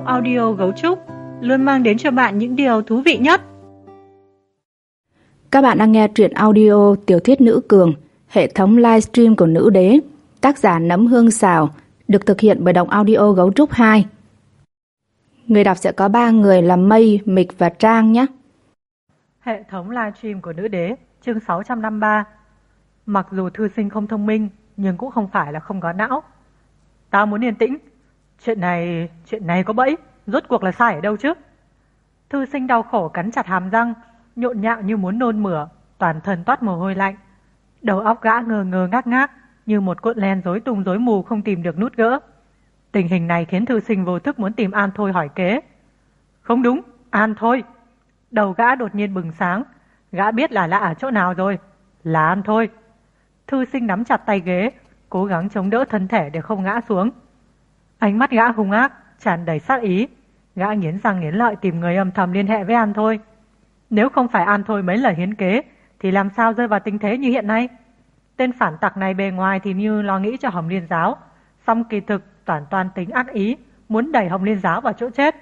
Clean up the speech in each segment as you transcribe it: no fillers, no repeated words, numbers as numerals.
Động Audio Gấu Trúc luôn mang đến cho bạn những điều thú vị nhất. Các bạn đang nghe truyện audio Tiểu thuyết Nữ Cường, hệ thống livestream của Nữ Đế, tác giả Nấm Hương Xào, được thực hiện bởi Động Audio Gấu Trúc 2. Người đọc sẽ có 3 người là Mây, Mịch và Trang nhé. Hệ thống livestream của Nữ Đế, chương 653. Mặc dù thư sinh không thông minh, nhưng cũng không phải là không có não. Tao muốn yên tĩnh. Chuyện này có bẫy, rốt cuộc là sai ở đâu chứ? Thư sinh đau khổ cắn chặt hàm răng, nhộn nhạo như muốn nôn mửa, toàn thân toát mồ hôi lạnh. Đầu óc gã ngơ ngơ ngác ngác, như một cuộn len rối tung rối mù không tìm được nút gỡ. Tình hình này khiến thư sinh vô thức muốn tìm An Thôi hỏi kế. Không đúng, An Thôi. Đầu gã đột nhiên bừng sáng, gã biết là lạ ở chỗ nào rồi, là An Thôi. Thư sinh nắm chặt tay ghế, cố gắng chống đỡ thân thể để không ngã xuống. Ánh mắt gã hung ác, tràn đầy sát ý. Gã nghiến răng nghiến lợi tìm người âm thầm liên hệ với An Thôi. Nếu không phải An Thôi mấy lời hiến kế, thì làm sao rơi vào tình thế như hiện nay? Tên phản tặc này bề ngoài thì như lo nghĩ cho Hồng Liên Giáo, song kỳ thực toan tính ác ý, muốn đẩy Hồng Liên Giáo vào chỗ chết.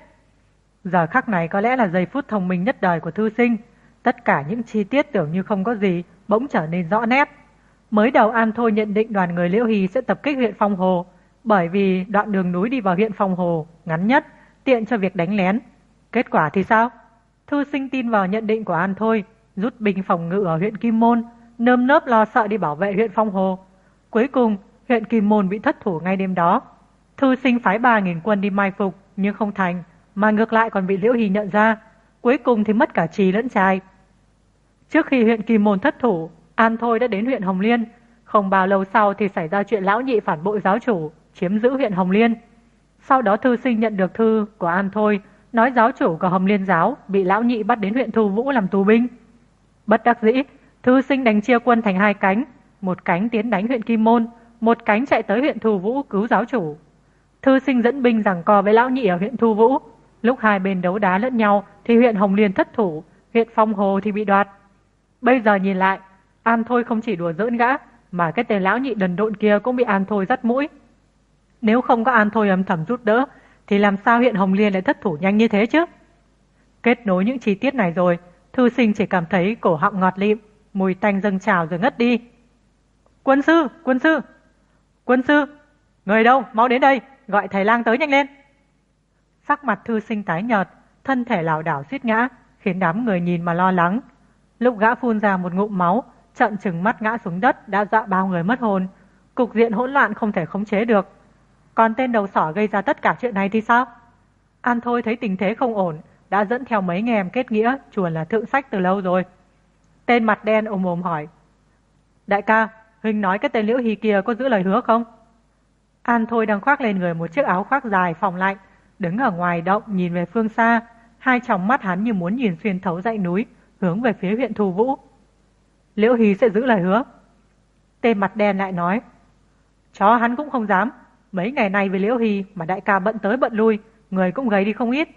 Giờ khắc này có lẽ là giây phút thông minh nhất đời của thư sinh. Tất cả những chi tiết tưởng như không có gì bỗng trở nên rõ nét. Mới đầu An Thôi nhận định đoàn người Liễu Hy sẽ tập kích huyện Phong Hồ, bởi vì đoạn đường núi đi vào huyện Phong Hồ ngắn nhất, tiện cho việc đánh lén. Kết quả thì sao? Thư sinh tin vào nhận định của An Thôi, rút binh phòng ngự ở huyện Kim Môn, nơm nớp lo sợ đi bảo vệ huyện Phong Hồ. Cuối cùng, huyện Kim Môn bị thất thủ ngay đêm đó. Thư sinh phái 3.000 quân đi mai phục, nhưng không thành, mà ngược lại còn bị Liễu Hy nhận ra. Cuối cùng thì mất cả trì lẫn trai. Trước khi huyện Kim Môn thất thủ, An Thôi đã đến huyện Hồng Liên. Không bao lâu sau thì xảy ra chuyện lão nhị phản bội giáo chủ, chiếm giữ huyện Hồng Liên. Sau đó thư sinh nhận được thư của An Thôi, nói giáo chủ của Hồng Liên Giáo bị lão nhị bắt đến huyện Thu Vũ làm tù binh. Bất đắc dĩ, thư sinh đánh chia quân thành 2 cánh, một cánh tiến đánh huyện Kim Môn, một cánh chạy tới huyện Thu Vũ cứu giáo chủ. Thư sinh dẫn binh giằng co với lão nhị ở huyện Thu Vũ. Lúc hai bên đấu đá lẫn nhau thì huyện Hồng Liên thất thủ, huyện Phong Hồ thì bị đoạt. Bây giờ nhìn lại, An Thôi không chỉ đùa giỡn gã, mà cái tên lão nhị đần độn kia cũng bị An Thôi dắt mũi. Nếu không có An Thôi âm thầm giúp đỡ, thì làm sao huyện Hồng Liên lại thất thủ nhanh như thế chứ? Kết nối những chi tiết này rồi, thư sinh chỉ cảm thấy cổ họng ngọt lịm, mùi tanh dâng trào rồi ngất đi. Quân sư, quân sư, quân sư, người đâu, mau đến đây, gọi thầy lang tới nhanh lên. Sắc mặt thư sinh tái nhợt, thân thể lảo đảo suýt ngã, khiến đám người nhìn mà lo lắng. Lúc gã phun ra một ngụm máu, trợn trừng mắt ngã xuống đất đã dọa bao người mất hồn. Cục diện hỗn loạn không thể khống chế được. Còn tên đầu sỏ gây ra tất cả chuyện này thì sao? An Thôi thấy tình thế không ổn, đã dẫn theo mấy nghe em kết nghĩa chuồn là thượng sách từ lâu rồi. Tên mặt đen ồm ồm hỏi: Đại ca, huynh nói cái tên Liễu Hy kia có giữ lời hứa không? An Thôi đang khoác lên người một chiếc áo khoác dài phòng lạnh, đứng ở ngoài động nhìn về phương xa. Hai tròng mắt hắn như muốn nhìn xuyên thấu dãy núi, hướng về phía huyện Thu Vũ. Liễu Hy sẽ giữ lời hứa. Tên mặt đen lại nói: Chó hắn cũng không dám. Mấy ngày nay với Liễu Hy mà đại ca bận tới bận lui, người cũng gầy đi không ít.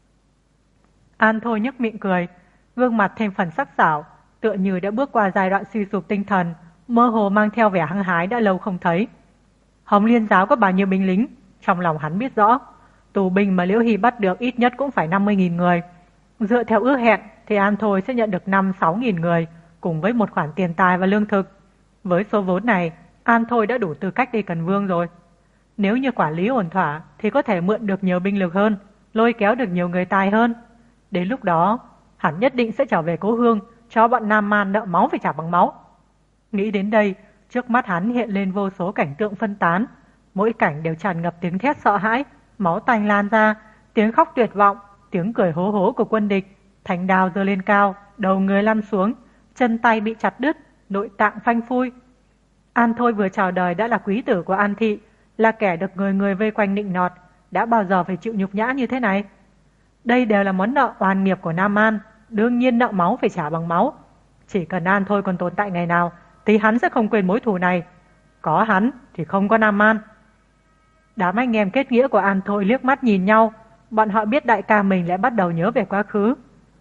An Thôi nhếch miệng cười, gương mặt thêm phần sắc sảo, tựa như đã bước qua giai đoạn suy sụp tinh thần, mơ hồ mang theo vẻ hăng hái đã lâu không thấy. Hồng Liên Giáo có bao nhiêu binh lính, trong lòng hắn biết rõ. Tù binh mà Liễu Hy bắt được ít nhất cũng phải 50.000 người. Dựa theo ước hẹn thì An Thôi sẽ nhận được 5-6.000 người, cùng với một khoản tiền tài và lương thực. Với số vốn này, An Thôi đã đủ tư cách đi Cần Vương rồi. Nếu như quản lý ổn thỏa thì có thể mượn được nhiều binh lực hơn, lôi kéo được nhiều người tài hơn. Đến lúc đó, hắn nhất định sẽ trở về cố hương, cho bọn Nam Man nợ máu phải trả bằng máu. Nghĩ đến đây, trước mắt hắn hiện lên vô số cảnh tượng phân tán. Mỗi cảnh đều tràn ngập tiếng thét sợ hãi, máu tanh lan ra, tiếng khóc tuyệt vọng, tiếng cười hố hố của quân địch. Thanh đao giơ lên cao, đầu người lăn xuống, chân tay bị chặt đứt, nội tạng phanh phui. An Thôi vừa chào đời đã là quý tử của An Thị, là kẻ được người người vây quanh nịnh nọt, đã bao giờ phải chịu nhục nhã như thế này? Đây đều là món nợ oan nghiệp của Nam An, đương nhiên nợ máu phải trả bằng máu. Chỉ cần An Thôi còn tồn tại ngày nào thì hắn sẽ không quên mối thù này. Có hắn thì không có Nam An. Đám anh em kết nghĩa của An Thôi liếc mắt nhìn nhau, bọn họ biết đại ca mình lại bắt đầu nhớ về quá khứ.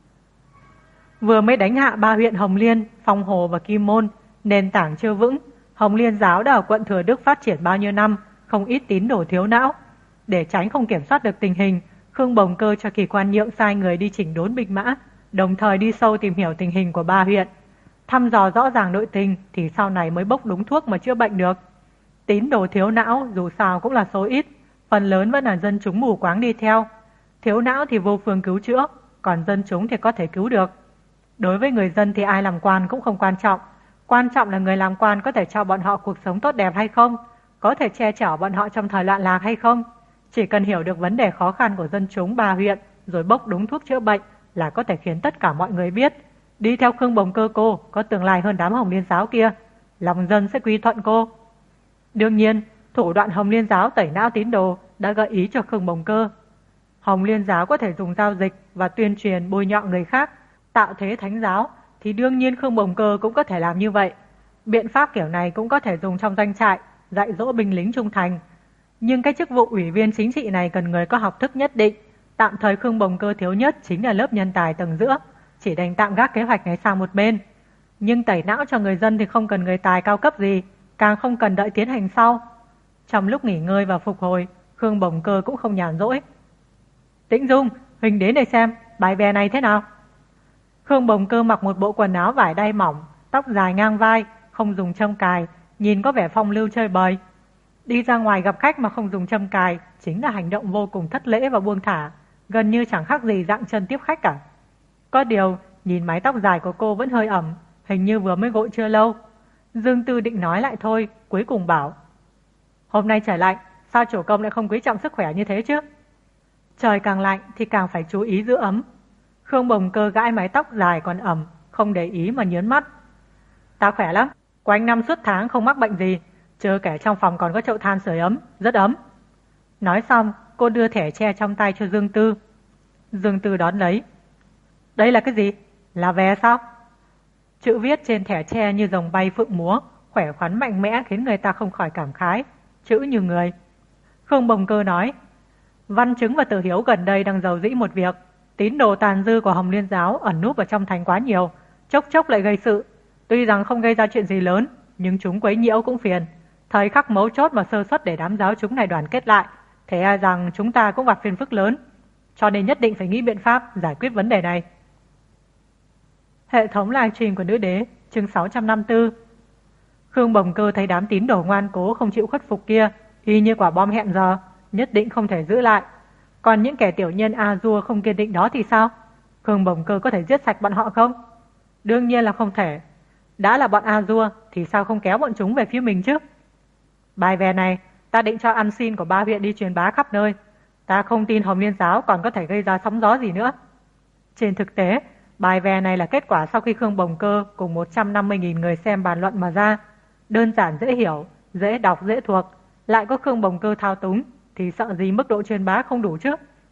Vừa mới đánh hạ 3 huyện Hồng Liên, Phong Hồ và Kim Môn, nền tảng chưa vững. Hồng Liên Giáo đã ở quận Thừa Đức phát triển bao nhiêu năm, không ít tín đồ thiếu não. Để tránh không kiểm soát được tình hình, Khương Bồng Cơ cho Kỳ Quan Nhượng sai người đi chỉnh đốn binh mã, đồng thời đi sâu tìm hiểu tình hình của 3 huyện. Thăm dò rõ ràng nội tình thì sau này mới bốc đúng thuốc mà chữa bệnh được. Tín đồ thiếu não dù sao cũng là số ít, phần lớn vẫn là dân chúng mù quáng đi theo. Thiếu não thì vô phương cứu chữa, còn dân chúng thì có thể cứu được. Đối với người dân thì ai làm quan cũng không quan trọng là người làm quan có thể cho bọn họ cuộc sống tốt đẹp hay không, có thể che chở bọn họ trong thời loạn lạc hay không. Chỉ cần hiểu được vấn đề khó khăn của dân chúng 3 huyện rồi bốc đúng thuốc chữa bệnh là có thể khiến tất cả mọi người biết đi theo Khương Bồng Cơ cô có tương lai hơn đám Hồng Liên Giáo kia, lòng dân sẽ quy thuận cô. Đương nhiên, thủ đoạn Hồng Liên Giáo tẩy não tín đồ đã gợi ý cho Khương Bồng Cơ. Hồng Liên Giáo có thể dùng giao dịch và tuyên truyền bôi nhọ người khác, tạo thế thánh giáo, thì đương nhiên Khương Bồng Cơ cũng có thể làm như vậy. Biện pháp kiểu này cũng có thể dùng trong doanh trại, dạy dỗ binh lính trung thành. Nhưng cái chức vụ ủy viên chính trị này cần người có học thức nhất định. Tạm thời Khương Bồng Cơ thiếu nhất chính là lớp nhân tài tầng giữa, chỉ đành tạm gác kế hoạch này sang một bên. Nhưng tẩy não cho người dân thì không cần người tài cao cấp gì, càng không cần đợi tiến hành sau. Trong lúc nghỉ ngơi và phục hồi, Khương Bồng Cơ cũng không nhàn rỗi. Tĩnh Dung, Huỳnh đến đây xem, bài vè này thế nào? Khương Bồng Cơ mặc một bộ quần áo vải đay mỏng, tóc dài ngang vai, không dùng châm cài, nhìn có vẻ phong lưu chơi bời. Đi ra ngoài gặp khách mà không dùng châm cài chính là hành động vô cùng thất lễ và buông thả, gần như chẳng khác gì dặng chân tiếp khách cả. Có điều, nhìn mái tóc dài của cô vẫn hơi ẩm, hình như vừa mới gội chưa lâu. Dương Tư định nói lại thôi, cuối cùng bảo: hôm nay trời lạnh, sao chủ công lại không quý trọng sức khỏe như thế chứ? Trời càng lạnh thì càng phải chú ý giữ ấm. Khương Bồng Cơ gãi mái tóc dài còn ẩm, không để ý mà nhớn mắt. Ta khỏe lắm, quanh năm suốt tháng không mắc bệnh gì, chưa kể trong phòng còn có chậu than sưởi ấm, rất ấm. Nói xong, cô đưa thẻ tre trong tay cho Dương Tư. Dương Tư đón lấy. Đây là cái gì? Là vé sao? Chữ viết trên thẻ tre như rồng bay phượng múa, khỏe khoắn mạnh mẽ khiến người ta không khỏi cảm khái. Chữ như người. Khương Bồng Cơ nói: Văn Chứng và Tử Hiếu gần đây đang rầu rĩ một việc. Tín đồ tàn dư của Hồng Liên Giáo ẩn núp ở trong thành quá nhiều, chốc chốc lại gây sự. Tuy rằng không gây ra chuyện gì lớn, nhưng chúng quấy nhiễu cũng phiền. Thời khắc mấu chốt mà sơ suất để đám giáo chúng này đoàn kết lại, thế ai rằng chúng ta cũng gặp phiền phức lớn. Cho nên nhất định phải nghĩ biện pháp giải quyết vấn đề này. Hệ thống livestream của Nữ Đế, chương 654. Khương Bồng Cơ thấy đám tín đồ ngoan cố không chịu khuất phục kia y như quả bom hẹn giờ, nhất định không thể giữ lại. Còn những kẻ tiểu nhân A-dua không kiên định đó thì sao? Khương Bồng Cơ có thể giết sạch bọn họ không? Đương nhiên là không thể. Đã là bọn A-dua thì sao không kéo bọn chúng về phía mình chứ? Bài vè này ta định cho ăn xin của 3 huyện đi truyền bá khắp nơi. Ta không tin Hồng Liên Giáo còn có thể gây ra sóng gió gì nữa. Trên thực tế, bài vè này là kết quả sau khi Khương Bồng Cơ cùng 150.000 người xem bàn luận mà ra. Đơn giản dễ hiểu, dễ đọc dễ thuộc, lại có Khương Bồng Cơ thao túng thì sợ gì mức độ truyền bá không đủ chứ.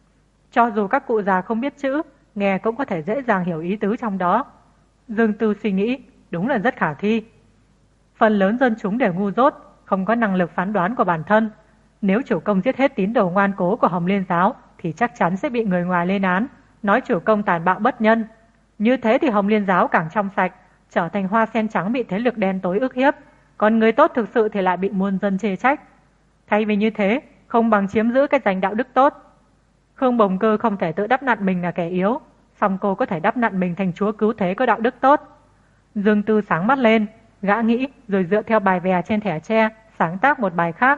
Cho dù các cụ già không biết chữ, nghe cũng có thể dễ dàng hiểu ý tứ trong đó. Dương Tư suy nghĩ, đúng là rất khả thi. Phần lớn dân chúng đều ngu dốt, không có năng lực phán đoán của bản thân. Nếu chủ công giết hết tín đồ ngoan cố của Hồng Liên Giáo thì chắc chắn sẽ bị người ngoài lên án, nói chủ công tàn bạo bất nhân. Như thế thì Hồng Liên Giáo càng trong sạch, trở thành hoa sen trắng bị thế lực đen tối ức hiếp, còn người tốt thực sự thì lại bị muôn dân chê trách. Thay vì như thế, không bằng chiếm giữ cái danh đạo đức tốt. Khương Bồng Cơ không thể tự đắp nặn mình là kẻ yếu, song cô có thể đắp nặn mình thành chúa cứu thế có đạo đức tốt. Dương Tư sáng mắt lên, gã nghĩ rồi dựa theo bài vè trên thẻ tre sáng tác một bài khác.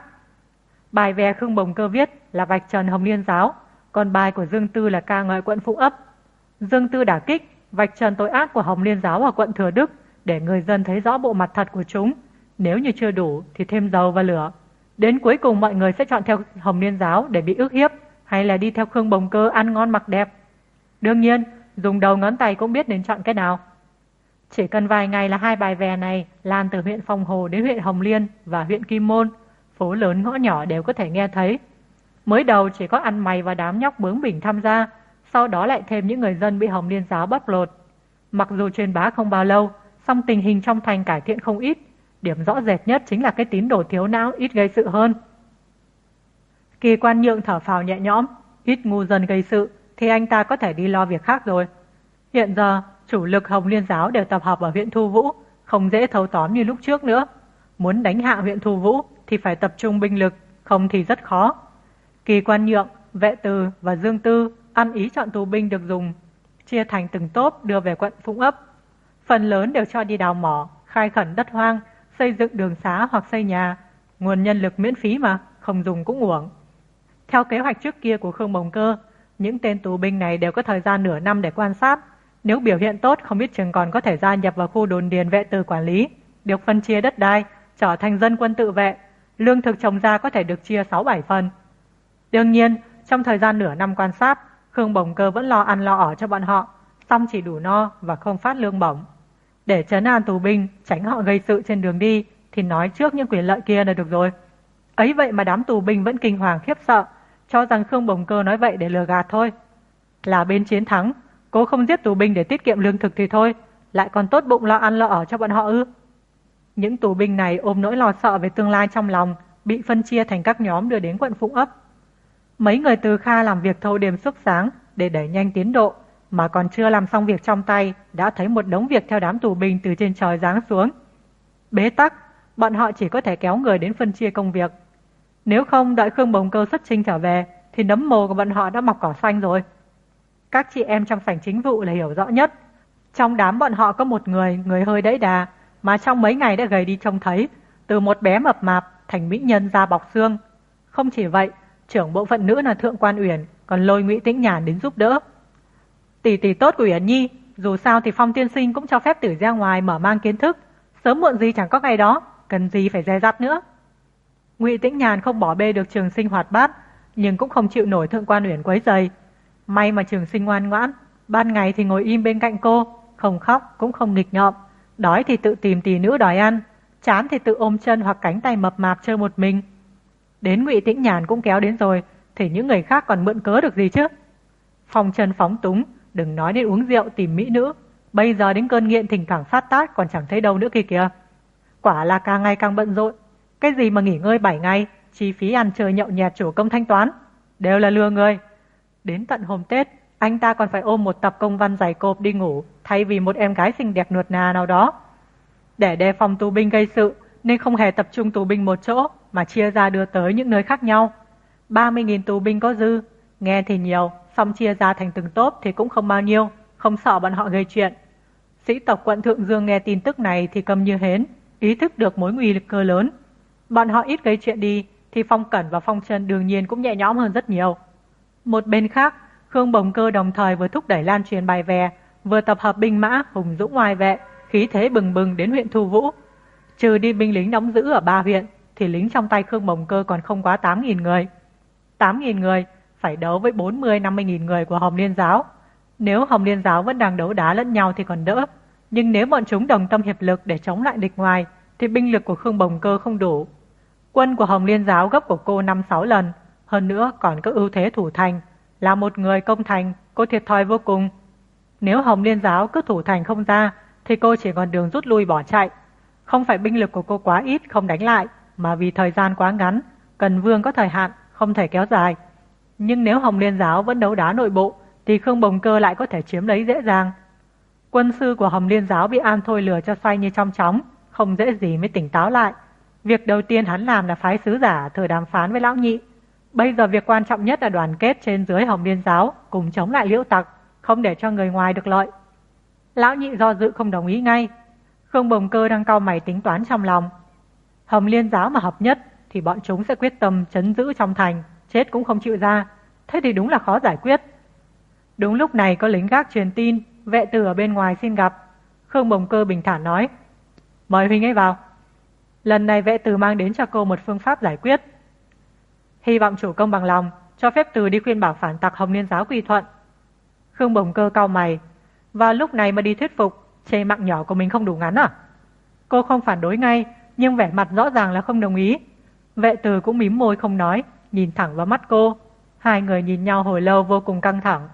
Bài vè Khương Bồng Cơ viết là vạch trần Hồng Liên Giáo, còn bài của Dương Tư là ca ngợi quận Phụng Ấp. Dương Tư đả kích vạch trần tội ác của Hồng Liên Giáo ở quận Thừa Đức để người dân thấy rõ bộ mặt thật của chúng. Nếu như chưa đủ thì thêm dầu vào lửa. Đến cuối cùng mọi người sẽ chọn theo Hồng Liên Giáo để bị ức hiếp, hay là đi theo Khương Bồng Cơ ăn ngon mặc đẹp. Đương nhiên, dùng đầu ngón tay cũng biết nên chọn cái nào. Chỉ cần vài ngày là 2 bài vè này lan từ huyện Phong Hồ đến huyện Hồng Liên và huyện Kim Môn, phố lớn ngõ nhỏ đều có thể nghe thấy. Mới đầu chỉ có ăn mày và đám nhóc bướng bỉnh tham gia, sau đó lại thêm những người dân bị Hồng Liên Giáo bóc lột. Mặc dù truyền bá không bao lâu, song tình hình trong thành cải thiện không ít. Điểm rõ rệt nhất chính là cái tín đồ thiếu não ít gây sự hơn. Kỳ Quan Nhượng thở phào nhẹ nhõm, ít ngu dân gây sự thì anh ta có thể đi lo việc khác rồi. Hiện giờ, chủ lực Hồng Liên Giáo đều tập hợp ở huyện Thu Vũ, không dễ thâu tóm như lúc trước nữa. Muốn đánh hạ huyện Thu Vũ thì phải tập trung binh lực, không thì rất khó. Kỳ Quan Nhượng Vệ Từ và Dương Tư ăn ý chọn tù binh được dùng, chia thành từng tốp đưa về quận Phụng Ấp. Phần lớn đều cho đi đào mỏ, khai khẩn đất hoang, xây dựng đường xá hoặc xây nhà. Nguồn nhân lực miễn phí mà, không dùng cũng uổng. Theo kế hoạch trước kia của Khương Bồng Cơ, những tên tù binh này đều có thời gian nửa năm để quan sát. Nếu biểu hiện tốt, không biết chừng còn có thể gia nhập vào khu đồn điền Vệ Từ quản lý, được phân chia đất đai, trở thành dân quân tự vệ. Lương thực trồng ra có thể được chia 6-7 phần. Đương nhiên, trong thời gian nửa năm quan sát, Khương Bồng Cơ vẫn lo ăn lo ở cho bọn họ, song chỉ đủ no và không phát lương bổng. Để trấn an tù binh, tránh họ gây sự trên đường đi, thì nói trước những quyền lợi kia là được rồi. Ấy vậy mà đám tù binh vẫn kinh hoàng khiếp sợ, cho rằng Khương Bồng Cơ nói vậy để lừa gạt thôi. Là bên chiến thắng, cố không giết tù binh để tiết kiệm lương thực thì thôi, lại còn tốt bụng lo ăn lo ở cho bọn họ ư? Những tù binh này ôm nỗi lo sợ về tương lai trong lòng, bị phân chia thành các nhóm đưa đến quận Phụng Ấp. Mấy người Từ Kha làm việc thâu đêm suốt sáng để đẩy nhanh tiến độ, mà còn chưa làm xong việc trong tay, đã thấy một đống việc theo đám tù binh từ trên trời giáng xuống. Bế tắc, bọn họ chỉ có thể kéo người đến phân chia công việc. Nếu không đợi Khương Bồng Cơ xuất chinh trở về, thì nấm mồ của bọn họ đã mọc cỏ xanh rồi. Các chị em trong sảnh chính vụ là hiểu rõ nhất. Trong đám bọn họ có một người hơi đẫy đà, mà trong mấy ngày đã gầy đi trông thấy, từ một bé mập mạp thành mỹ nhân da bọc xương. Không chỉ vậy, trưởng bộ phận nữ là Thượng Quan Uyển còn lôi Ngụy Tĩnh Nhàn đến giúp đỡ. Tỷ tỷ tốt của Uyển Nhi, dù sao thì Phong tiên sinh cũng cho phép tử ra ngoài mở mang kiến thức, sớm muộn gì chẳng có ngày đó, cần gì phải dè dặt nữa. Ngụy Tĩnh Nhàn không bỏ bê được Trường Sinh hoạt bát, nhưng cũng không chịu nổi Thượng Quan Uyển quấy rầy. May mà Trường Sinh ngoan ngoãn, ban ngày thì ngồi im bên cạnh cô, không khóc cũng không nghịch ngợm, đói thì tự tìm tỷ nữ đòi ăn, chán thì tự ôm chân hoặc cánh tay mập mạp chơi một mình. Đến Ngụy Tĩnh Nhàn cũng kéo đến rồi, thì những người khác còn mượn cớ được gì chứ? Phong Trần phóng túng, đừng nói đến uống rượu tìm mỹ nữ, bây giờ đến cơn nghiện thỉnh thoảng phát tát còn chẳng thấy đâu nữa kia kìa. Quả là càng ngày càng bận rộn, cái gì mà nghỉ ngơi 7 ngày, chi phí ăn chơi nhậu nhẹt chủ công thanh toán, đều là lừa người. Đến tận hôm Tết, anh ta còn phải ôm một tập công văn dày cộp đi ngủ, thay vì một em gái xinh đẹp nuột nà nào đó. Để đề phòng tù binh gây sự, nên không hề tập trung tù binh một chỗ, mà chia ra đưa tới những nơi khác nhau. 30.000 tù binh có dư, nghe thì nhiều, xong chia ra thành từng tốp thì cũng không bao nhiêu, không sợ bọn họ gây chuyện. Sĩ tộc quận Thượng Dương nghe tin tức này thì câm như hến, ý thức được mối nguy cơ lớn. Bọn họ ít gây chuyện đi, thì Phong Cẩn và Phong Trân đương nhiên cũng nhẹ nhõm hơn rất nhiều. Một bên khác, Khương Bồng Cơ đồng thời vừa thúc đẩy lan truyền bài vè, vừa tập hợp binh mã hùng dũng oai vệ, khí thế bừng bừng đến huyện Thu Vũ. Trừ đi binh lính đóng giữ ở 3 huyện, thì lính trong tay Khương Bồng Cơ còn không quá 8.000 người. 8.000 người phải đấu với 40-50.000 người của Hồng Liên Giáo. Nếu Hồng Liên Giáo vẫn đang đấu đá lẫn nhau thì còn đỡ, nhưng nếu bọn chúng đồng tâm hiệp lực để chống lại địch ngoài, thì binh lực của Khương Bồng Cơ không đủ. Quân của Hồng Liên Giáo gấp của cô 5-6 lần, hơn nữa còn có ưu thế thủ thành, là một người công thành, cô thiệt thòi vô cùng. Nếu Hồng Liên Giáo cứ thủ thành không ra, thì cô chỉ còn đường rút lui bỏ chạy. Không phải binh lực của cô quá ít không đánh lại, mà vì thời gian quá ngắn, cần vương có thời hạn, không thể kéo dài. Nhưng nếu Hồng Liên Giáo vẫn đấu đá nội bộ, thì Khương Bồng Cơ lại có thể chiếm lấy dễ dàng. Quân sư của Hồng Liên Giáo bị An Thôi lừa cho xoay như trong chóng, không dễ gì mới tỉnh táo lại. Việc đầu tiên hắn làm là phái sứ giả thử đàm phán với Lão Nhị. Bây giờ việc quan trọng nhất là đoàn kết trên dưới Hồng Liên Giáo cùng chống lại Liễu Tặc, không để cho người ngoài được lợi. Lão Nhị do dự không đồng ý ngay. Khương Bồng Cơ đang cau mày tính toán trong lòng. Hồng Liên Giáo mà hợp nhất thì bọn chúng sẽ quyết tâm trấn giữ trong thành, chết cũng không chịu ra. Thế thì đúng là khó giải quyết. Đúng lúc này có lính gác truyền tin, Vệ Từ ở bên ngoài xin gặp. Khương Bồng Cơ bình thản nói: mời huynh ấy vào. Lần này Vệ Từ mang đến cho cô một phương pháp giải quyết. Hy vọng chủ công bằng lòng cho phép Từ đi khuyên bảo phản tặc Hồng Liên Giáo quy thuận. Khương Bồng Cơ cau mày. Và lúc này mà đi thuyết phục, chê mạng nhỏ của mình không đủ ngắn à? Cô không phản đối ngay, nhưng vẻ mặt rõ ràng là không đồng ý. Vệ Từ cũng mím môi không nói, nhìn thẳng vào mắt cô. Hai người nhìn nhau hồi lâu vô cùng căng thẳng.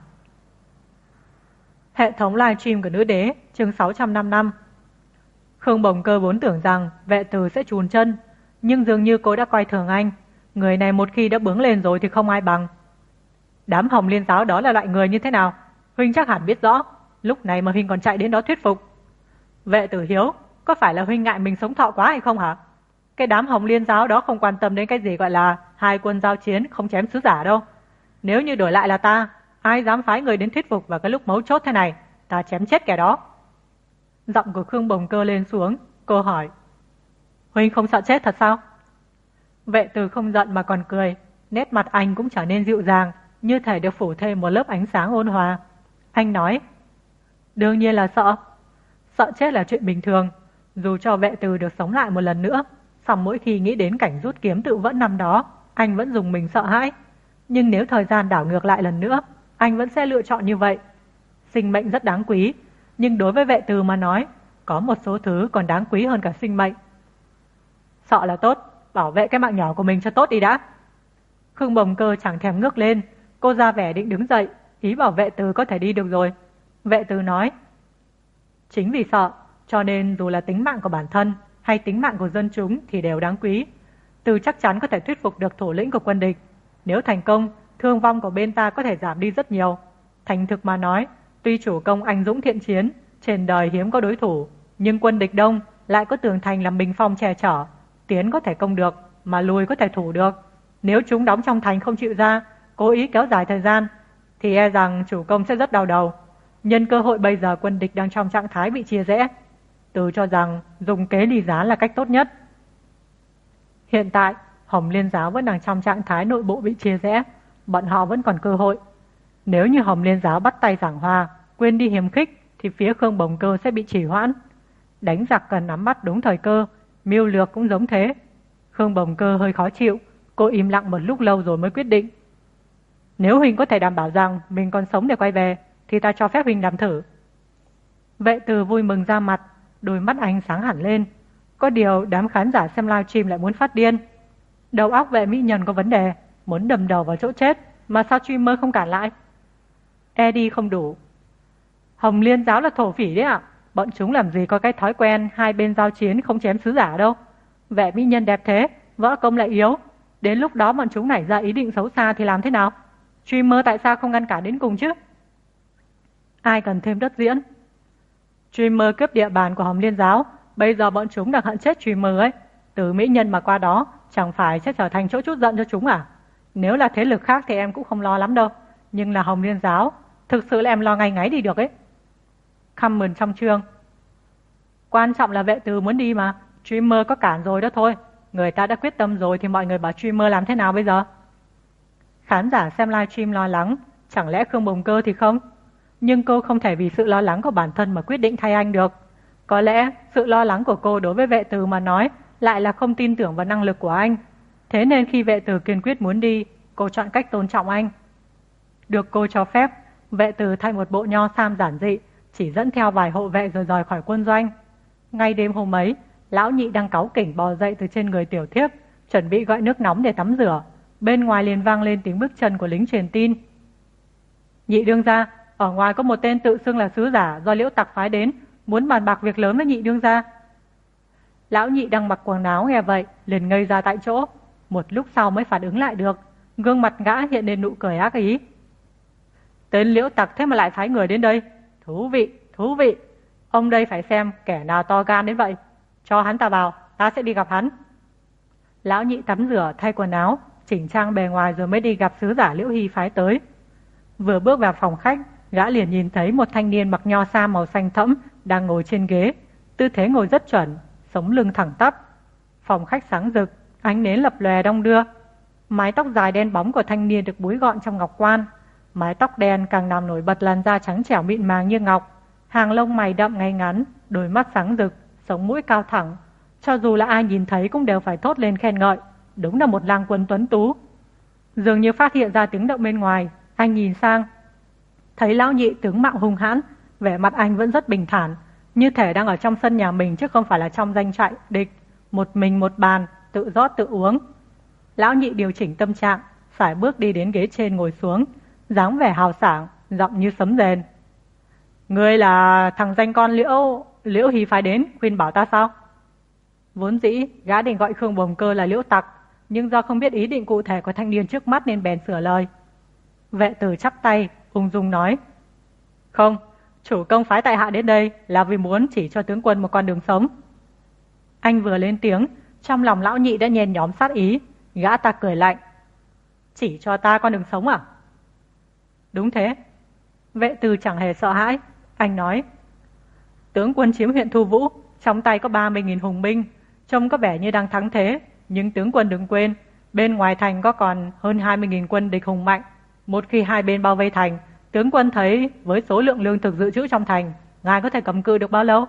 Hệ thống livestream của Nữ Đế, chương 655. Khương Bồng Cơ vốn tưởng rằng Vệ Từ sẽ chùn chân, nhưng dường như cô đã coi thường anh. Người này một khi đã bướng lên rồi thì không ai bằng. Đám Hồng Liên Giáo đó là loại người như thế nào? Huynh chắc hẳn biết rõ, lúc này mà huynh còn chạy đến đó thuyết phục. Vệ Tử hiếu, có phải là huynh ngại mình sống thọ quá hay không hả? Cái đám Hồng Liên Giáo đó không quan tâm đến cái gì gọi là hai quân giao chiến không chém sứ giả đâu. Nếu như đổi lại là ta, ai dám phái người đến thuyết phục vào cái lúc mấu chốt thế này, ta chém chết kẻ đó. Giọng của Khương Bồng Cơ lên xuống, cô hỏi, huynh không sợ chết thật sao? Vệ Từ không giận mà còn cười, nét mặt anh cũng trở nên dịu dàng, như thể được phủ thêm một lớp ánh sáng ôn hòa. Anh nói, đương nhiên là sợ. Sợ chết là chuyện bình thường, dù cho Vệ Từ được sống lại một lần nữa, song mỗi khi nghĩ đến cảnh rút kiếm tự vẫn năm đó, anh vẫn dùng mình sợ hãi. Nhưng nếu thời gian đảo ngược lại lần nữa, anh vẫn sẽ lựa chọn như vậy. Sinh mệnh rất đáng quý, nhưng đối với Vệ Từ mà nói, có một số thứ còn đáng quý hơn cả sinh mệnh. Sợ là tốt, bảo vệ cái mạng nhỏ của mình cho tốt đi đã. Khương Bồng Cơ chẳng thèm ngước lên, cô ra vẻ định đứng dậy, ý bảo Vệ Từ có thể đi được rồi. Vệ Từ nói, chính vì sợ, cho nên dù là tính mạng của bản thân hay tính mạng của dân chúng thì đều đáng quý. Từ chắc chắn có thể thuyết phục được thủ lĩnh của quân địch. Nếu thành công, thương vong của bên ta có thể giảm đi rất nhiều. Thành thực mà nói, tuy chủ công anh dũng thiện chiến, trên đời hiếm có đối thủ, nhưng quân địch đông lại có tường thành làm bình phong che chở. Tiến có thể công được, mà lùi có thể thủ được. Nếu chúng đóng trong thành không chịu ra, cố ý kéo dài thời gian, thì e rằng chủ công sẽ rất đau đầu. Nhân cơ hội bây giờ quân địch đang trong trạng thái bị chia rẽ, Từ cho rằng dùng kế ly giá là cách tốt nhất. Hiện tại, Hồng Liên Giáo vẫn đang trong trạng thái nội bộ bị chia rẽ, bọn họ vẫn còn cơ hội. Nếu như Hồng Liên Giáo bắt tay giảng hòa, quên đi hiềm khích, thì phía Khương Bồng Cơ sẽ bị trì hoãn. Đánh giặc cần nắm bắt đúng thời cơ, mưu lược cũng giống thế. Khương Bồng Cơ hơi khó chịu, cô im lặng một lúc lâu rồi mới quyết định. Nếu huynh có thể đảm bảo rằng mình còn sống để quay về, thì ta cho phép huynh làm thử. Vệ Từ vui mừng ra mặt, đôi mắt anh sáng hẳn lên. Có điều đám khán giả xem livestream lại muốn phát điên. Đầu óc Vệ mỹ nhân có vấn đề, muốn đâm đầu vào chỗ chết, mà sao streamer không cản lại? Eddie không đủ. Hồng Liên Giáo là thổ phỉ đấy ạ. Bọn chúng làm gì có cái thói quen hai bên giao chiến không chém sứ giả đâu. Vệ mỹ nhân đẹp thế, võ công lại yếu. Đến lúc đó bọn chúng nảy ra ý định xấu xa thì làm thế nào? Streamer tại sao không ngăn cản đến cùng chứ? Ai cần thêm đất diễn? Streamer cướp địa bàn của Hồng Liên Giáo, bây giờ bọn chúng đang hận chết streamer ấy. Từ mỹ nhân mà qua đó, chẳng phải sẽ trở thành chỗ chút giận cho chúng à? Nếu là thế lực khác thì em cũng không lo lắm đâu, nhưng là Hồng Liên Giáo, thực sự là em lo ngay ngáy đi được ấy. Comment trong chương. Quan trọng là Vệ Từ muốn đi mà, streamer có cản rồi đó thôi. Người ta đã quyết tâm rồi thì mọi người bảo streamer làm thế nào bây giờ? Khán giả xem livestream lo lắng, chẳng lẽ Khương Bồng Cơ thì không? Nhưng cô không thể vì sự lo lắng của bản thân mà quyết định thay anh được. Có lẽ sự lo lắng của cô đối với Vệ Từ mà nói lại là không tin tưởng vào năng lực của anh. Thế nên khi Vệ Từ kiên quyết muốn đi, cô chọn cách tôn trọng anh. Được cô cho phép, Vệ Từ thay một bộ nho sam giản dị, chỉ dẫn theo vài hộ vệ rồi rời khỏi quân doanh. Ngay đêm hôm ấy, lão nhị đang cáu kỉnh bò dậy từ trên người tiểu thiếp, chuẩn bị gọi nước nóng để tắm rửa. Bên ngoài liền vang lên tiếng bước chân của lính truyền tin. Nhị đương gia, ở ngoài có một tên tự xưng là sứ giả do Liễu Tặc phái đến, muốn bàn bạc việc lớn với nhị đương gia. Lão nhị đang mặc quần áo nghe vậy, liền ngây ra tại chỗ. Một lúc sau mới phản ứng lại được, gương mặt gã hiện lên nụ cười ác ý. Tên Liễu Tặc thế mà lại phái người đến đây. Thú vị, thú vị. Ông đây phải xem kẻ nào to gan đến vậy. Cho hắn ta vào, ta sẽ đi gặp hắn. Lão nhị tắm rửa, thay quần áo, chỉnh trang bề ngoài rồi mới đi gặp sứ giả Liễu Hy phái tới. Vừa bước vào phòng khách, gã liền nhìn thấy một thanh niên mặc nho sa màu xanh thẫm đang ngồi trên ghế, tư thế ngồi rất chuẩn, sống lưng thẳng tắp. Phòng khách sáng rực, ánh nến lập lòe đong đưa. Mái tóc dài đen bóng của thanh niên được búi gọn trong ngọc quan. Mái tóc đen càng làm nổi bật làn da trắng trẻo mịn màng như ngọc, hàng lông mày đậm ngay ngắn, đôi mắt sáng rực, sống mũi cao thẳng. Cho dù là ai nhìn thấy cũng đều phải thốt lên khen ngợi, đúng là một lang quân tuấn tú. Dường như phát hiện ra tiếng động bên ngoài, anh nhìn sang, thấy lão nhị tướng mạo hung hãn, vẻ mặt anh vẫn rất bình thản, như thể đang ở trong sân nhà mình chứ không phải là trong doanh trại địch, một mình một bàn, tự rót tự uống. Lão nhị điều chỉnh tâm trạng, sải bước đi đến ghế trên ngồi xuống, dáng vẻ hào sảng, giọng như sấm rền. Ngươi là thằng danh con Liễu Hy phái đến, khuyên bảo ta sao? Vốn dĩ gã định gọi Khương Bồng Cơ là Liễu Tặc, nhưng do không biết ý định cụ thể của thanh niên trước mắt nên bèn sửa lời. Vệ Tử chắp tay, ung dung nói: Không, chủ công phái tại hạ đến đây là vì muốn chỉ cho tướng quân một con đường sống. Anh vừa lên tiếng, trong lòng lão nhị đã nhen nhóm sát ý. Gã ta cười lạnh: Chỉ cho ta con đường sống à? Đúng thế. Vệ Từ chẳng hề sợ hãi. Anh nói, tướng quân chiếm huyện Thu Vũ, trong tay có 30.000 hùng binh, trông có vẻ như đang thắng thế. Nhưng tướng quân đừng quên, bên ngoài thành có còn hơn 20.000 quân địch hùng mạnh. Một khi hai bên bao vây thành, tướng quân thấy với số lượng lương thực dự trữ trong thành, ngài có thể cầm cự được bao lâu?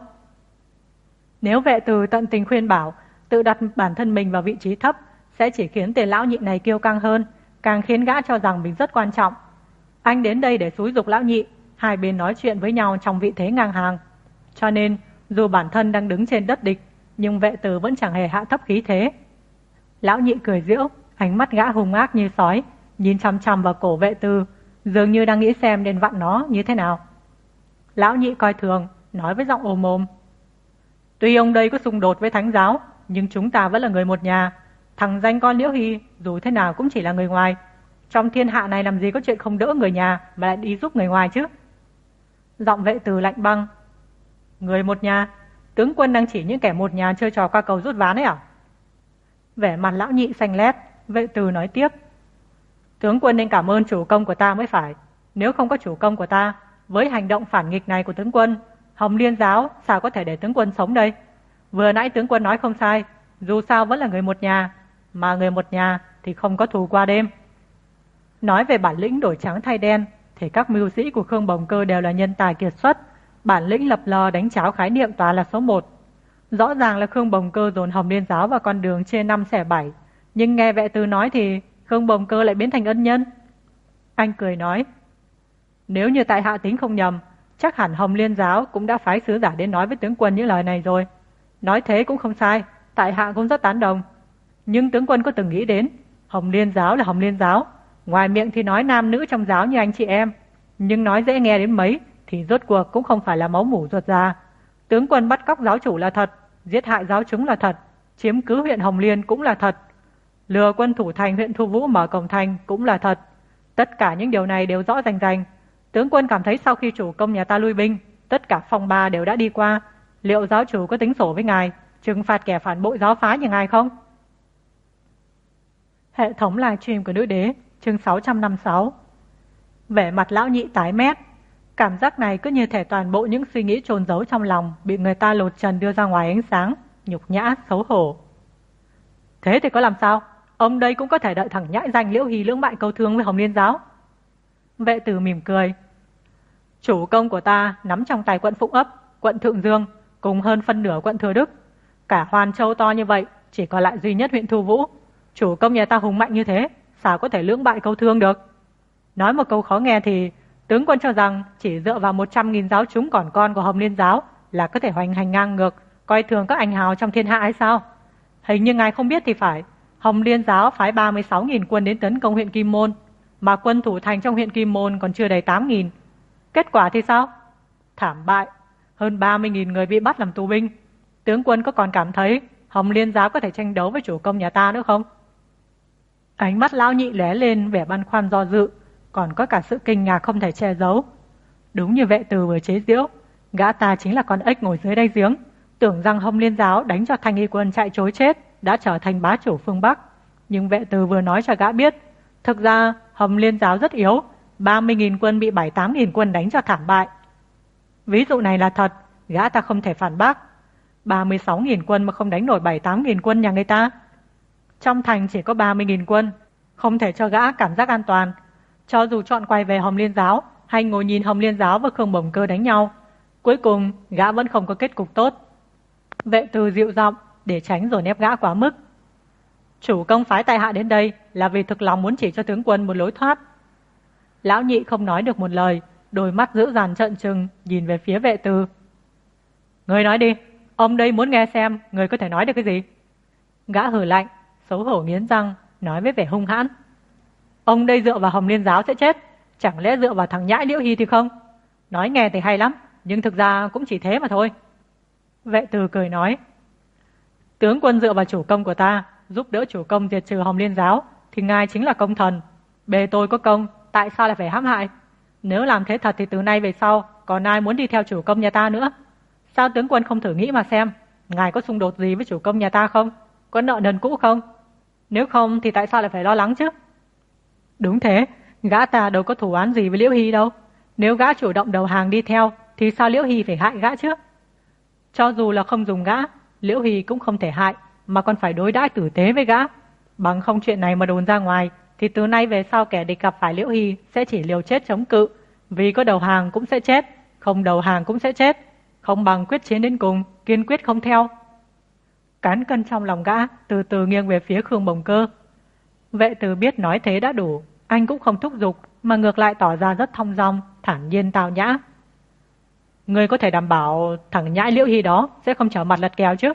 Nếu Vệ Từ tận tình khuyên bảo, tự đặt bản thân mình vào vị trí thấp sẽ chỉ khiến tên lão nhị này kiêu căng hơn, càng khiến gã cho rằng mình rất quan trọng. Anh đến đây để xúi giục lão nhị, hai bên nói chuyện với nhau trong vị thế ngang hàng. Cho nên, dù bản thân đang đứng trên đất địch, nhưng Vệ Từ vẫn chẳng hề hạ thấp khí thế. Lão nhị cười giễu, ánh mắt gã hung ác như sói, nhìn chằm chằm vào cổ Vệ Từ, dường như đang nghĩ xem nên vặn nó như thế nào. Lão nhị coi thường, nói với giọng ồm ồm, tuy ông đây có xung đột với thánh giáo, nhưng chúng ta vẫn là người một nhà. Thằng danh con Liễu Hy dù thế nào cũng chỉ là người ngoài. Trong thiên hạ này làm gì có chuyện không đỡ người nhà mà lại đi giúp người ngoài chứ? Giọng Vệ Từ lạnh băng, người một nhà? Tướng quân đang chỉ những kẻ một nhà chơi trò qua cầu rút ván ấy à? Vẻ mặt lão nhị xanh lét, Vệ Từ nói tiếp, tướng quân nên cảm ơn chủ công của ta mới phải. Nếu không có chủ công của ta, với hành động phản nghịch này của tướng quân, Hồng Liên giáo sao có thể để tướng quân sống đây? Vừa nãy tướng quân nói không sai, dù sao vẫn là người một nhà, mà người một nhà thì không có thù qua đêm. Nói về bản lĩnh đổi trắng thay đen thì các mưu sĩ của Khương Bồng Cơ đều là nhân tài kiệt xuất, bản lĩnh lập lờ đánh cháo khái niệm toàn là số 1. Rõ ràng là Khương Bồng Cơ dồn Hồng Liên giáo vào con đường chia 5 xẻ 7, nhưng nghe Vệ Từ nói thì Khương Bồng Cơ lại biến thành ân nhân. Anh cười nói, nếu như tại hạ tính không nhầm, chắc hẳn Hồng Liên giáo cũng đã phái sứ giả đến nói với tướng quân những lời này rồi. Nói thế cũng không sai, tại hạ cũng rất tán đồng. Nhưng tướng quân có từng nghĩ đến, Hồng Liên giáo là Hồng Liên giáo, ngoài miệng thì nói nam nữ trong giáo như anh chị em, nhưng nói dễ nghe đến mấy thì rốt cuộc cũng không phải là máu mủ ruột già. Tướng quân bắt cóc giáo chủ là thật, giết hại giáo chúng là thật, chiếm cứ huyện Hồng Liên cũng là thật, lừa quân thủ thành huyện Thu Vũ mở cổng thành cũng là thật. Tất cả những điều này đều rõ rành rành. Tướng quân cảm thấy sau khi chủ công nhà ta lui binh, tất cả phong ba đều đã đi qua, liệu giáo chủ có tính sổ với ngài, trừng phạt kẻ phản bội giáo phái như ngài không? Hệ thống livestream của Nữ Đế, chương 656. Vẻ mặt lão nhị tái mét, cảm giác này cứ như thể toàn bộ những suy nghĩ chôn giấu trong lòng bị người ta lột trần đưa ra ngoài ánh sáng, nhục nhã, xấu hổ. Thế thì có làm sao? Ông đây cũng có thể đợi thằng nhãi danh Liễu Hy lưỡng bại câu thương với Hồng Liên giáo. Vệ Từ mỉm cười, chủ công của ta nắm trong tay quận Phụng Ấp, quận Thượng Dương cùng hơn phân nửa quận Thừa Đức. Cả Hoàn Châu to như vậy, chỉ còn lại duy nhất huyện Thu Vũ. Chủ công nhà ta hùng mạnh như thế, sao có thể lưỡng bại câu thương được? Nói một câu khó nghe thì tướng quân cho rằng chỉ dựa vào 100.000 giáo chúng còn con của Hồng Liên giáo là có thể hoành hành ngang ngược, coi thường các anh hào trong thiên hạ hay sao? Hình như ngài không biết thì phải, Hồng Liên giáo phái 36.000 quân đến tấn công huyện Kim Môn, mà quân thủ thành trong huyện Kim Môn còn chưa đầy 8.000. Kết quả thì sao? Thảm bại, hơn 30.000 người bị bắt làm tù binh. Tướng quân có còn cảm thấy Hồng Liên giáo có thể tranh đấu với chủ công nhà ta nữa không? Ánh mắt lão nhị lóe lên vẻ băn khoăn do dự, còn có cả sự kinh ngạc không thể che giấu. Đúng như Vệ Từ vừa chế giễu, gã ta chính là con ếch ngồi dưới đáy giếng, tưởng rằng Hồng Liên giáo đánh cho Thanh Y quân chạy trối chết, đã trở thành bá chủ phương Bắc. Nhưng Vệ Từ vừa nói cho gã biết, thực ra Hồng Liên giáo rất yếu, 30.000 quân bị 7-8.000 quân đánh cho thảm bại. Ví dụ này là thật, gã ta không thể phản bác. 36.000 quân mà không đánh nổi 7-8.000 quân nhà người ta. Trong thành chỉ có 30.000 quân, không thể cho gã cảm giác an toàn. Cho dù chọn quay về Hồng Liên giáo hay ngồi nhìn Hồng Liên giáo và Khương Bồng Cơ đánh nhau, cuối cùng gã vẫn không có kết cục tốt. Vệ Từ dịu giọng để tránh dồn ép gã quá mức. Chủ công phái tại hạ đến đây là vì thực lòng muốn chỉ cho tướng quân một lối thoát. Lão nhị không nói được một lời, đôi mắt dữ dằn trợn trừng nhìn về phía Vệ Từ. Người nói đi, ông đây muốn nghe xem người có thể nói được cái gì. Gã hừ lạnh, xấu hổ nghiến răng, nói với vẻ hung hãn. Ông đây dựa vào Hồng Liên giáo sẽ chết, chẳng lẽ dựa vào thằng nhãi Liễu Hy thì không? Nói nghe thì hay lắm, nhưng thực ra cũng chỉ thế mà thôi. Vệ Từ cười nói, tướng quân dựa vào chủ công của ta, giúp đỡ chủ công diệt trừ Hồng Liên giáo, thì ngài chính là công thần. Bề tôi có công, tại sao lại phải hãm hại? Nếu làm thế thật thì từ nay về sau còn ai muốn đi theo chủ công nhà ta nữa? Sao tướng quân không thử nghĩ mà xem, ngài có xung đột gì với chủ công nhà ta không? Có nợ nần cũ không? Nếu không thì tại sao lại phải lo lắng chứ? Đúng thế, Gã ta đâu có thù oán gì với Liễu Hy đâu. Nếu gã chủ động đầu hàng đi theo thì sao Liễu Hy phải hại gã chứ? Cho dù là không dùng gã, Liễu Hy cũng không thể hại, mà còn phải đối đãi tử tế với gã. Bằng không chuyện này mà đồn ra ngoài thì từ nay về sau kẻ địch gặp phải Liễu Hy sẽ chỉ liều chết chống cự, vì có đầu hàng cũng sẽ chết, không đầu hàng cũng sẽ chết. Không bằng quyết chiến đến cùng, kiên quyết không theo. Cán cân trong lòng gã từ từ nghiêng về phía Khương Bồng Cơ. Vệ Từ biết nói thế đã đủ, anh cũng không thúc giục, mà ngược lại tỏ ra rất thong dong, thản nhiên tao nhã. Ngươi có thể đảm bảo thằng nhãi Liễu Hy đó sẽ không trở mặt lật kèo chứ?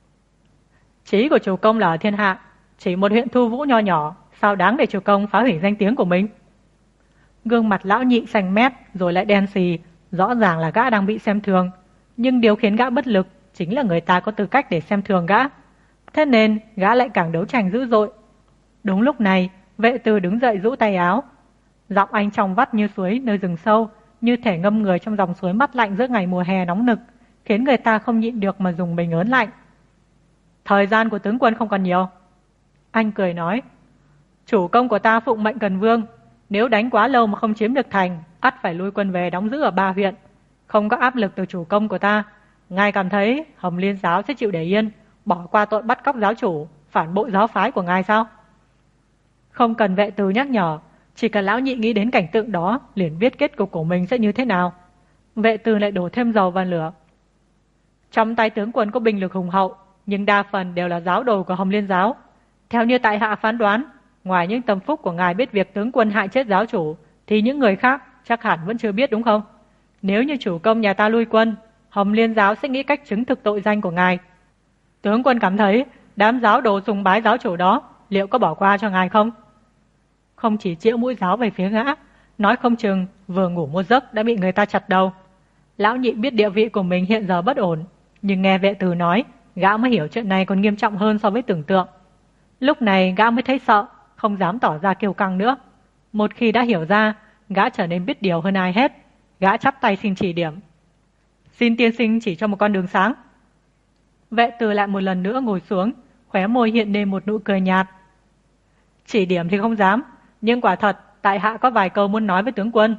Chí của chủ công là ở thiên hạ, chỉ một huyện Thu Vũ nho nhỏ, sao đáng để chủ công phá hủy danh tiếng của mình? Gương mặt lão nhị xanh mét rồi lại đen xì, rõ ràng là gã đang bị xem thường, nhưng điều khiến gã bất lực chính là người ta có tư cách để xem thường gã. Thế nên gã lại càng đấu tranh dữ dội. Đúng lúc này, Vệ Từ đứng dậy rũ tay áo. Giọng anh trong vắt như suối nơi rừng sâu, như thể ngâm người trong dòng suối mát lạnh giữa ngày mùa hè nóng nực, khiến người ta không nhịn được mà dùng mình ớn lạnh. Thời gian của tướng quân không còn nhiều. Anh cười nói, chủ công của ta phụng mệnh Cần Vương, nếu đánh quá lâu mà không chiếm được thành, ắt phải lui quân về đóng giữ ở 3 huyện. Không có áp lực từ chủ công của ta, ngài cảm thấy Hồng Liên giáo sẽ chịu để yên, bỏ qua tội bắt cóc giáo chủ, phản bội giáo phái của ngài sao? Không cần Vệ Từ nhắc nhở, chỉ cần lão nhị nghĩ đến cảnh tượng đó liền biết kết cục của mình sẽ như thế nào. Vệ Từ lại đổ thêm dầu vào lửa. Trong tay tướng quân có binh lực hùng hậu, nhưng đa phần đều là giáo đồ của Hồng Liên giáo. Theo như tại hạ phán đoán, ngoài những tâm phúc của ngài biết việc tướng quân hại chết giáo chủ, thì những người khác chắc hẳn vẫn chưa biết, đúng không? Nếu như chủ công nhà ta lui quân, Hồng Liên giáo sẽ nghĩ cách chứng thực tội danh của ngài. Tướng quân cảm thấy đám giáo đồ sùng bái giáo chủ đó liệu có bỏ qua cho ngài không? Không chỉ chĩa mũi giáo về phía gã, nói không chừng vừa ngủ một giấc đã bị người ta chặt đầu. Lão nhị biết địa vị của mình hiện giờ bất ổn, nhưng nghe Vệ Từ nói, gã mới hiểu chuyện này còn nghiêm trọng hơn so với tưởng tượng. Lúc này gã mới thấy sợ, không dám tỏ ra kiêu căng nữa. Một khi đã hiểu ra, gã trở nên biết điều hơn ai hết. Gã chắp tay xin chỉ điểm. Xin tiên sinh chỉ cho một con đường sáng. Vệ Từ lại một lần nữa ngồi xuống, khóe môi hiện lên một nụ cười nhạt. Chỉ điểm thì không dám, nhưng quả thật tại hạ có vài câu muốn nói với tướng quân.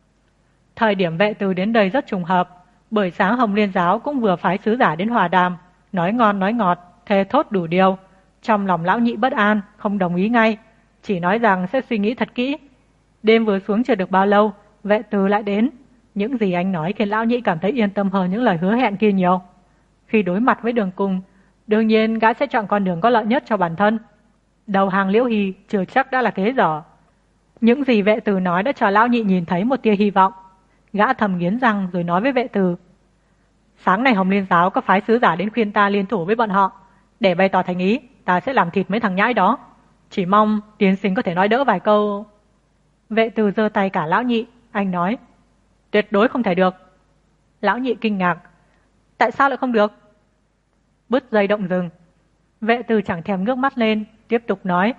Thời điểm Vệ Từ đến đây rất trùng hợp, buổi sáng Hồng Liên giáo cũng vừa phái sứ giả đến hòa đàm, nói ngon nói ngọt, thề thốt đủ điều. Trong lòng lão nhị bất an, không đồng ý ngay, chỉ nói rằng sẽ suy nghĩ thật kỹ. Đêm vừa xuống chưa được bao lâu, Vệ Từ lại đến. Những gì anh nói khiến lão nhị cảm thấy yên tâm hơn những lời hứa hẹn kia nhiều. Khi đối mặt với đường cùng, đương nhiên gã sẽ chọn con đường có lợi nhất cho bản thân. Đầu hàng Liễu Hy chưa chắc đã là kế dở. Những gì Vệ Từ nói đã cho lão nhị nhìn thấy một tia hy vọng. Gã thầm nghiến răng rồi nói với Vệ Từ, sáng nay Hồng Liên giáo có phái sứ giả đến khuyên ta liên thủ với bọn họ. Để bày tỏ thành ý, ta sẽ làm thịt mấy thằng nhãi đó. Chỉ mong tiên sinh có thể nói đỡ vài câu. Vệ Từ giơ tay cả lão nhị. Anh nói, tuyệt đối không thể được. Lão nhị kinh ngạc, tại sao lại không được? Bứt dây động rừng. Vệ Từ chẳng thèm ngước mắt lên, tiếp tục nói,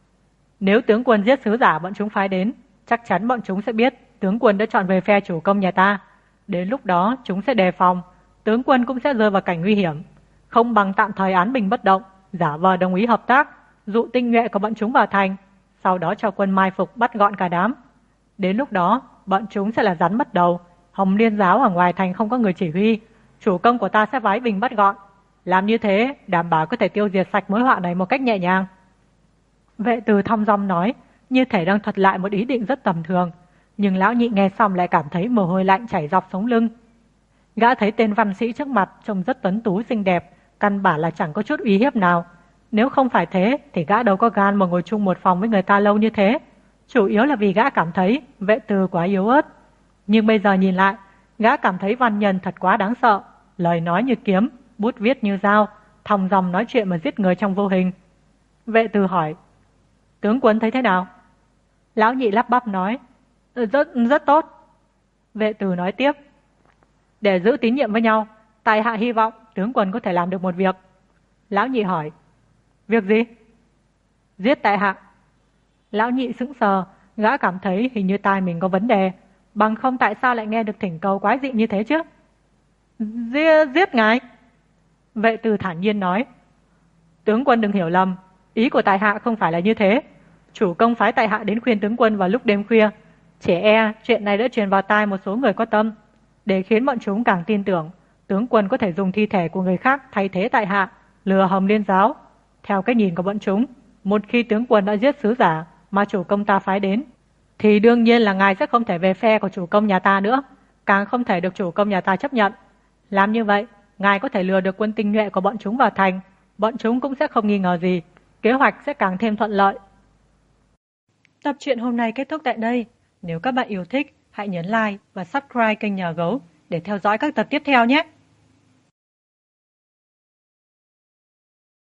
nếu tướng quân giết sứ giả bọn chúng phái đến, chắc chắn bọn chúng sẽ biết tướng quân đã chọn về phe chủ công nhà ta. Đến lúc đó chúng sẽ đề phòng, tướng quân cũng sẽ rơi vào cảnh nguy hiểm. Không bằng tạm thời án bình bất động, giả vờ đồng ý hợp tác, dụ tinh nhuệ của bọn chúng vào thành, sau đó cho quân mai phục bắt gọn cả đám. Đến lúc đó bọn chúng sẽ là rắn mất đầu. Hồng Liên giáo ở ngoài thành không có người chỉ huy, chủ công của ta sẽ vái bình bắt gọn. Làm như thế đảm bảo có thể tiêu diệt sạch mối họa này một cách nhẹ nhàng. Vệ Từ thong dong nói, như thể đang thuật lại một ý định rất tầm thường, nhưng lão nhị nghe xong lại cảm thấy mồ hôi lạnh chảy dọc sống lưng. Gã thấy tên văn sĩ trước mặt trông rất tuấn tú xinh đẹp, căn bản là chẳng có chút uy hiếp nào. Nếu không phải thế thì gã đâu có gan mà ngồi chung một phòng với người ta lâu như thế. Chủ yếu là vì gã cảm thấy Vệ Từ quá yếu ớt. Nhưng bây giờ nhìn lại, gã cảm thấy văn nhân thật quá đáng sợ, lời nói như kiếm, bút viết như dao, thong dong nói chuyện mà giết người trong vô hình. Vệ Từ hỏi, tướng quân thấy thế nào? Lão nhị lắp bắp nói, rất tốt. Vệ Từ nói tiếp, để giữ tín nhiệm với nhau, tại hạ hy vọng tướng quân có thể làm được một việc. Lão nhị hỏi, việc gì? Giết tại hạ. Lão nhị sững sờ, gã cảm thấy hình như tai mình có vấn đề, bằng không tại sao lại nghe được thỉnh cầu quái dị như thế chứ? Giết ngài? Vệ Từ thản nhiên nói, tướng quân đừng hiểu lầm, ý của tại hạ không phải là như thế. chủ công phái tại hạ đến khuyên tướng quân vào lúc đêm khuya. Trẻ e chuyện này đã truyền vào tai một số người có tâm, để khiến bọn chúng càng tin tưởng tướng quân có thể dùng thi thể của người khác thay thế tại hạ, lừa Hồng Liên giáo. Theo cái nhìn của bọn chúng, một khi tướng quân đã giết sứ giả mà chủ công ta phái đến, thì đương nhiên là ngài sẽ không thể về phe của chủ công nhà ta nữa, càng không thể được chủ công nhà ta chấp nhận. Làm như vậy, ngài có thể lừa được quân tinh nhuệ của bọn chúng vào thành, bọn chúng cũng sẽ không nghi ngờ gì, kế hoạch sẽ càng thêm thuận lợi. Tập truyện hôm nay kết thúc tại đây. Nếu các bạn yêu thích, hãy nhấn like và subscribe kênh Nhà Gấu để theo dõi các tập tiếp theo nhé.